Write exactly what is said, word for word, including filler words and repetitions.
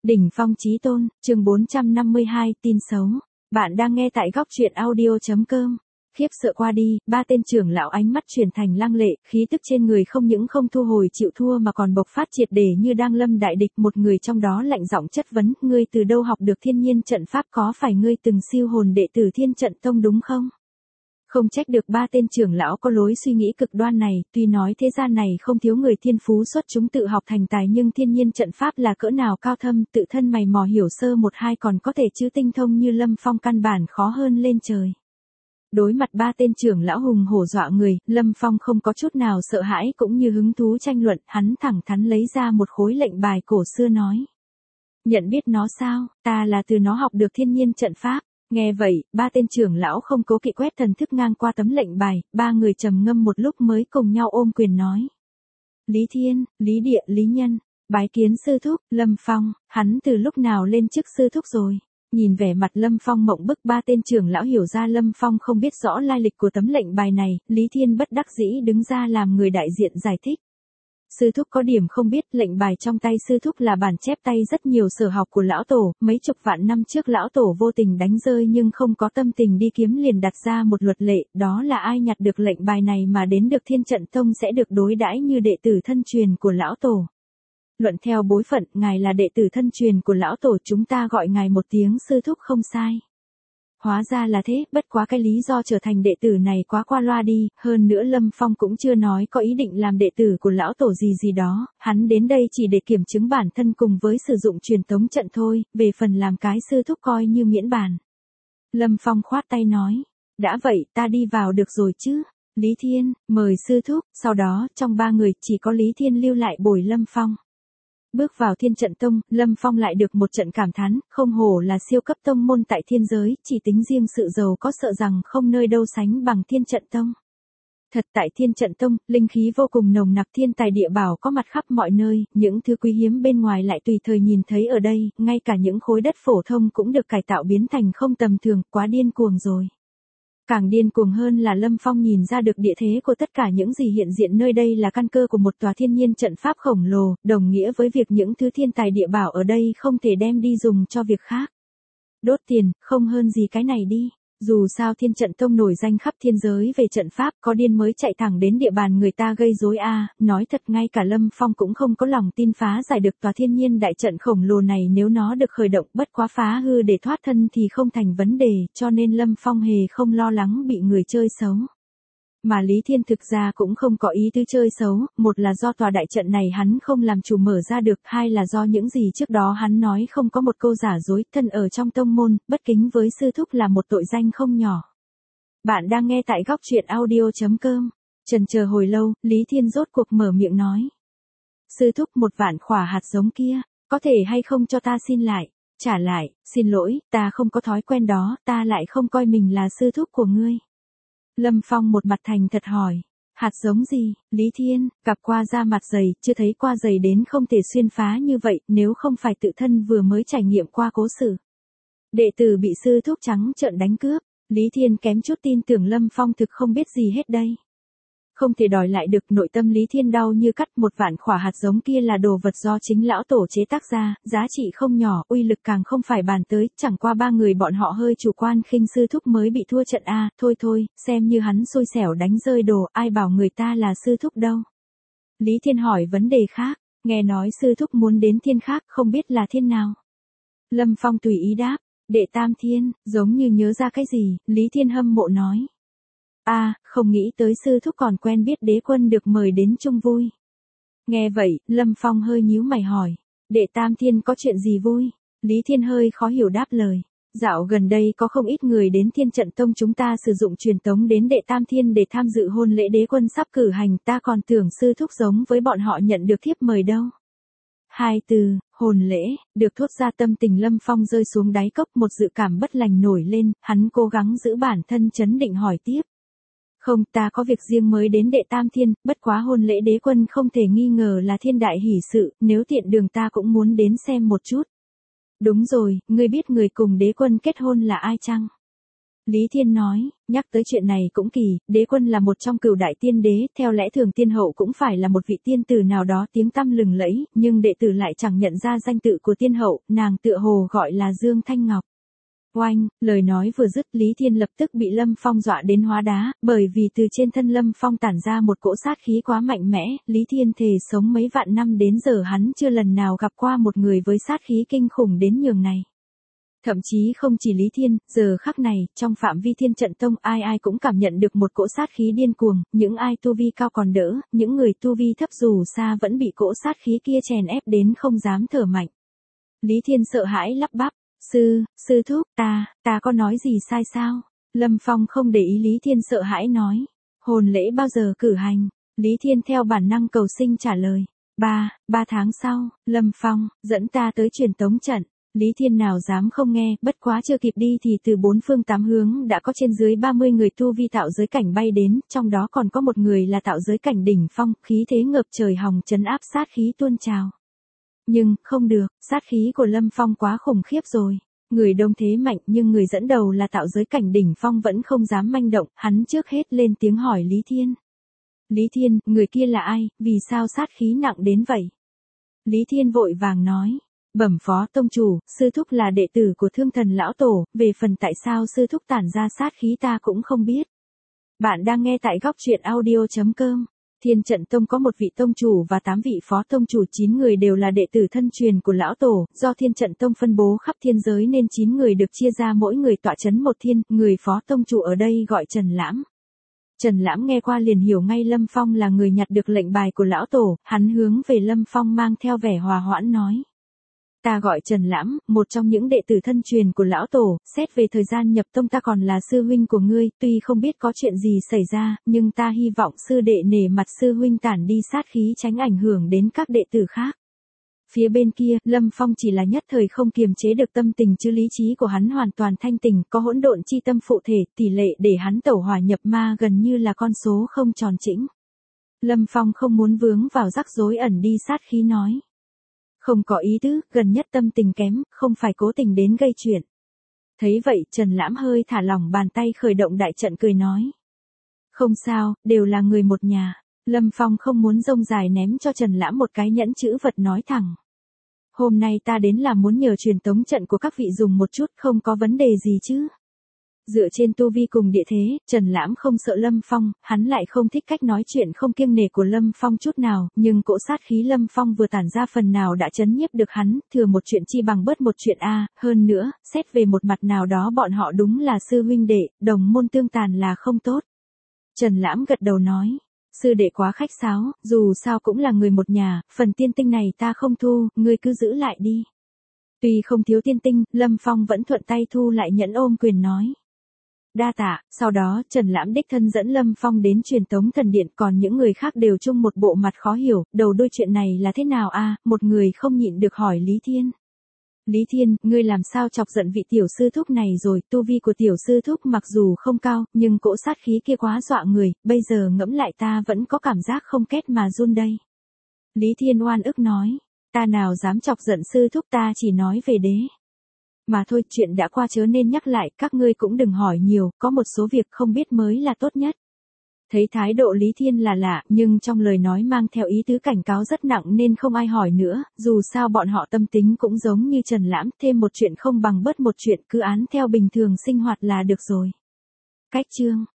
Đỉnh phong chí tôn, chương bốn trăm năm mươi hai, tin xấu. Bạn đang nghe tại góc truyện audio.com. Khiếp sợ qua đi, ba tên trưởng lão ánh mắt chuyển thành lăng lệ, khí tức trên người không những không thu hồi chịu thua mà còn bộc phát triệt để như đang lâm đại địch. Một người trong đó lạnh giọng chất vấn, ngươi từ đâu học được thiên nhiên trận pháp, có phải ngươi từng siêu hồn đệ tử Thiên Trận Tông đúng không? Không trách được ba tên trưởng lão có lối suy nghĩ cực đoan này, tuy nói thế gian này không thiếu người thiên phú xuất chúng tự học thành tài, nhưng thiên nhiên trận pháp là cỡ nào cao thâm, tự thân mày mò hiểu sơ một hai còn có thể chứ tinh thông như Lâm Phong căn bản khó hơn lên trời. Đối mặt ba tên trưởng lão hùng hổ dọa người, Lâm Phong không có chút nào sợ hãi cũng như hứng thú tranh luận, hắn thẳng thắn lấy ra một khối lệnh bài cổ xưa nói. Nhận biết nó sao, ta là từ nó học được thiên nhiên trận pháp. Nghe vậy, ba tên trưởng lão không cố kỵ quét thần thức ngang qua tấm lệnh bài, ba người trầm ngâm một lúc mới cùng nhau ôm quyền nói. Lý Thiên, Lý Địa, Lý Nhân, bái kiến sư thúc. Lâm Phong, hắn từ lúc nào lên chức sư thúc rồi? Nhìn vẻ mặt Lâm Phong mộng bức, ba tên trưởng lão hiểu ra Lâm Phong không biết rõ lai lịch của tấm lệnh bài này, Lý Thiên bất đắc dĩ đứng ra làm người đại diện giải thích. Sư thúc có điểm không biết, lệnh bài trong tay sư thúc là bản chép tay rất nhiều sở học của lão tổ, mấy chục vạn năm trước lão tổ vô tình đánh rơi nhưng không có tâm tình đi kiếm, liền đặt ra một luật lệ, đó là ai nhặt được lệnh bài này mà đến được Thiên Trận Tông sẽ được đối đãi như đệ tử thân truyền của lão tổ. Luận theo bối phận, ngài là đệ tử thân truyền của lão tổ, chúng ta gọi ngài một tiếng sư thúc không sai. Hóa ra là thế, bất quá cái lý do trở thành đệ tử này quá qua loa đi, hơn nữa Lâm Phong cũng chưa nói có ý định làm đệ tử của lão tổ gì gì đó, hắn đến đây chỉ để kiểm chứng bản thân cùng với sử dụng truyền tống trận thôi, về phần làm cái sư thúc coi như miễn bàn. Lâm Phong khoát tay nói, đã vậy ta đi vào được rồi chứ. Lý Thiên, mời sư thúc. Sau đó, trong ba người chỉ có Lý Thiên lưu lại bồi Lâm Phong. Bước vào Thiên Trận Tông, Lâm Phong lại được một trận cảm thán, không hổ là siêu cấp tông môn tại thiên giới, chỉ tính riêng sự giàu có sợ rằng không nơi đâu sánh bằng Thiên Trận Tông. Thật tại Thiên Trận Tông, linh khí vô cùng nồng nặc, thiên tài địa bảo có mặt khắp mọi nơi, những thứ quý hiếm bên ngoài lại tùy thời nhìn thấy ở đây, ngay cả những khối đất phổ thông cũng được cải tạo biến thành không tầm thường, quá điên cuồng rồi. Càng điên cuồng hơn là Lâm Phong nhìn ra được địa thế của tất cả những gì hiện diện nơi đây là căn cơ của một tòa thiên nhiên trận pháp khổng lồ, đồng nghĩa với việc những thứ thiên tài địa bảo ở đây không thể đem đi dùng cho việc khác. Đốt tiền, không hơn gì cái này đi. Dù sao Thiên Trận Tông nổi danh khắp thiên giới về trận pháp, có điên mới chạy thẳng đến địa bàn người ta gây rối a. À, nói thật ngay cả Lâm Phong cũng không có lòng tin phá giải được tòa thiên nhiên đại trận khổng lồ này, nếu nó được khởi động, bất quá phá hư để thoát thân thì không thành vấn đề, cho nên Lâm Phong hề không lo lắng bị người chơi xấu. Mà Lý Thiên thực ra cũng không có ý tứ chơi xấu, một là do tòa đại trận này hắn không làm chủ mở ra được, hai là do những gì trước đó hắn nói không có một câu giả dối, thân ở trong tông môn, bất kính với sư thúc là một tội danh không nhỏ. Bạn đang nghe tại góc truyện audio.com. Chần chờ hồi lâu, Lý Thiên rốt cuộc mở miệng nói. Sư thúc, một vạn khỏa hạt giống kia, có thể hay không cho ta xin lại? Trả lại, xin lỗi, ta không có thói quen đó, ta lại không coi mình là sư thúc của ngươi. Lâm Phong một mặt thành thật hỏi, hạt giống gì? Lý Thiên, gặp qua da mặt dày, chưa thấy qua dày đến không thể xuyên phá như vậy, nếu không phải tự thân vừa mới trải nghiệm qua cố sự. Đệ tử bị sư thúc trắng trợn đánh cướp, Lý Thiên kém chút tin tưởng Lâm Phong thực không biết gì hết đây. Không thể đòi lại được, nội tâm Lý Thiên đau như cắt, một vạn khỏa hạt giống kia là đồ vật do chính lão tổ chế tác ra, giá trị không nhỏ, uy lực càng không phải bàn tới, chẳng qua ba người bọn họ hơi chủ quan khinh sư thúc mới bị thua trận a, thôi thôi, xem như hắn xui xẻo đánh rơi đồ, ai bảo người ta là sư thúc đâu. Lý Thiên hỏi vấn đề khác, nghe nói sư thúc muốn đến thiên khác, không biết là thiên nào. Lâm Phong tùy ý đáp, đệ tam thiên, giống như nhớ ra cái gì, Lý Thiên hâm mộ nói. A, à, không nghĩ tới sư thúc còn quen biết đế quân được mời đến chung vui. Nghe vậy, Lâm Phong hơi nhíu mày hỏi, đệ tam thiên có chuyện gì vui? Lý Thiên hơi khó hiểu đáp lời, dạo gần đây có không ít người đến Thiên Trận Tông chúng ta sử dụng truyền tống đến đệ tam thiên để tham dự hôn lễ đế quân sắp cử hành, ta còn tưởng sư thúc giống với bọn họ nhận được thiếp mời đâu. Hai từ, hôn lễ, được thốt ra tâm tình Lâm Phong rơi xuống đáy cốc, một dự cảm bất lành nổi lên, hắn cố gắng giữ bản thân trấn định hỏi tiếp. Không, ta có việc riêng mới đến đệ tam thiên, bất quá hôn lễ đế quân không thể nghi ngờ là thiên đại hỷ sự, nếu tiện đường ta cũng muốn đến xem một chút. Đúng rồi, ngươi biết người cùng đế quân kết hôn là ai chăng? Lý Thiên nói, nhắc tới chuyện này cũng kỳ, đế quân là một trong cửu đại tiên đế, theo lẽ thường tiên hậu cũng phải là một vị tiên tử nào đó tiếng tăm lừng lẫy, nhưng đệ tử lại chẳng nhận ra danh tự của tiên hậu, nàng tựa hồ gọi là Dương Thanh Ngọc. Oanh, lời nói vừa dứt Lý Thiên lập tức bị Lâm Phong dọa đến hóa đá, bởi vì từ trên thân Lâm Phong tản ra một cỗ sát khí quá mạnh mẽ, Lý Thiên thề sống mấy vạn năm đến giờ hắn chưa lần nào gặp qua một người với sát khí kinh khủng đến nhường này. Thậm chí không chỉ Lý Thiên, giờ khắc này, trong phạm vi Thiên Trận Tông ai ai cũng cảm nhận được một cỗ sát khí điên cuồng, những ai tu vi cao còn đỡ, những người tu vi thấp dù xa vẫn bị cỗ sát khí kia chèn ép đến không dám thở mạnh. Lý Thiên sợ hãi lắp bắp, sư, sư thúc, ta, ta có nói gì sai sao? Lâm Phong không để ý Lý Thiên sợ hãi nói, hồn lễ bao giờ cử hành? Lý Thiên theo bản năng cầu sinh trả lời, ba, ba tháng sau, Lâm Phong, dẫn ta tới truyền tống trận. Lý Thiên nào dám không nghe, bất quá chưa kịp đi thì từ bốn phương tám hướng đã có trên dưới ba mươi người tu vi tạo giới cảnh bay đến, trong đó còn có một người là tạo giới cảnh đỉnh phong, khí thế ngập trời hòng trấn áp sát khí tuôn trào. Nhưng, không được, sát khí của Lâm Phong quá khủng khiếp rồi. Người đông thế mạnh nhưng người dẫn đầu là tạo giới cảnh đỉnh phong vẫn không dám manh động, hắn trước hết lên tiếng hỏi Lý Thiên. Lý Thiên, người kia là ai, vì sao sát khí nặng đến vậy? Lý Thiên vội vàng nói. Bẩm phó tông chủ, sư thúc là đệ tử của Thương Thần lão tổ, về phần tại sao sư thúc tản ra sát khí ta cũng không biết. Bạn đang nghe tại góc truyện audio chấm com. Thiên Trận Tông có một vị tông chủ và tám vị phó tông chủ, chín người đều là đệ tử thân truyền của lão tổ, do Thiên Trận Tông phân bố khắp thiên giới nên chín người được chia ra mỗi người tọa chấn một thiên, người phó tông chủ ở đây gọi Trần Lãm. Trần Lãm nghe qua liền hiểu ngay Lâm Phong là người nhặt được lệnh bài của lão tổ, hắn hướng về Lâm Phong mang theo vẻ hòa hoãn nói. Ta gọi Trần Lãm, một trong những đệ tử thân truyền của lão tổ, xét về thời gian nhập tông ta còn là sư huynh của ngươi, tuy không biết có chuyện gì xảy ra, nhưng ta hy vọng sư đệ nể mặt sư huynh tản đi sát khí tránh ảnh hưởng đến các đệ tử khác. Phía bên kia, Lâm Phong chỉ là nhất thời không kiềm chế được tâm tình chứ lý trí của hắn hoàn toàn thanh tình, có hỗn độn chi tâm phụ thể, tỷ lệ để hắn tẩu hỏa nhập ma gần như là con số không tròn chỉnh. Lâm Phong không muốn vướng vào rắc rối ẩn đi sát khí nói. Không có ý tứ, gần nhất tâm tình kém, không phải cố tình đến gây chuyện. Thấy vậy, Trần Lãm hơi thả lỏng bàn tay khởi động đại trận cười nói. Không sao, đều là người một nhà. Lâm Phong không muốn rông dài ném cho Trần Lãm một cái nhẫn chữ vật nói thẳng. Hôm nay ta đến là muốn nhờ truyền tống trận của các vị dùng một chút, không có vấn đề gì chứ. Dựa trên tu vi cùng địa thế, Trần Lãm không sợ Lâm Phong, hắn lại không thích cách nói chuyện không kiêng nể của Lâm Phong chút nào, nhưng cỗ sát khí Lâm Phong vừa tản ra phần nào đã chấn nhiếp được hắn, thừa một chuyện chi bằng bớt một chuyện a, hơn nữa, xét về một mặt nào đó bọn họ đúng là sư huynh đệ, đồng môn tương tàn là không tốt. Trần Lãm gật đầu nói, sư đệ quá khách sáo, dù sao cũng là người một nhà, phần tiên tinh này ta không thu, ngươi cứ giữ lại đi. Tuy không thiếu tiên tinh, Lâm Phong vẫn thuận tay thu lại nhẫn ôm quyền nói. Đa tạ, sau đó Trần Lãm đích thân dẫn Lâm Phong đến truyền tống thần điện, còn những người khác đều chung một bộ mặt khó hiểu, đầu đuôi chuyện này là thế nào a? Một người không nhịn được hỏi Lý Thiên. Lý Thiên, ngươi làm sao chọc giận vị tiểu sư thúc này rồi, tu vi của tiểu sư thúc mặc dù không cao, nhưng cỗ sát khí kia quá dọa người, bây giờ ngẫm lại ta vẫn có cảm giác không kết mà run đây. Lý Thiên oan ức nói, ta nào dám chọc giận sư thúc, ta chỉ nói về đế. Mà thôi, chuyện đã qua chớ nên nhắc lại, các ngươi cũng đừng hỏi nhiều, có một số việc không biết mới là tốt nhất. Thấy thái độ Lý Thiên là lạ, nhưng trong lời nói mang theo ý tứ cảnh cáo rất nặng nên không ai hỏi nữa, dù sao bọn họ tâm tính cũng giống như Trần Lãm, thêm một chuyện không bằng bớt một chuyện, cứ án theo bình thường sinh hoạt là được rồi. Cách chương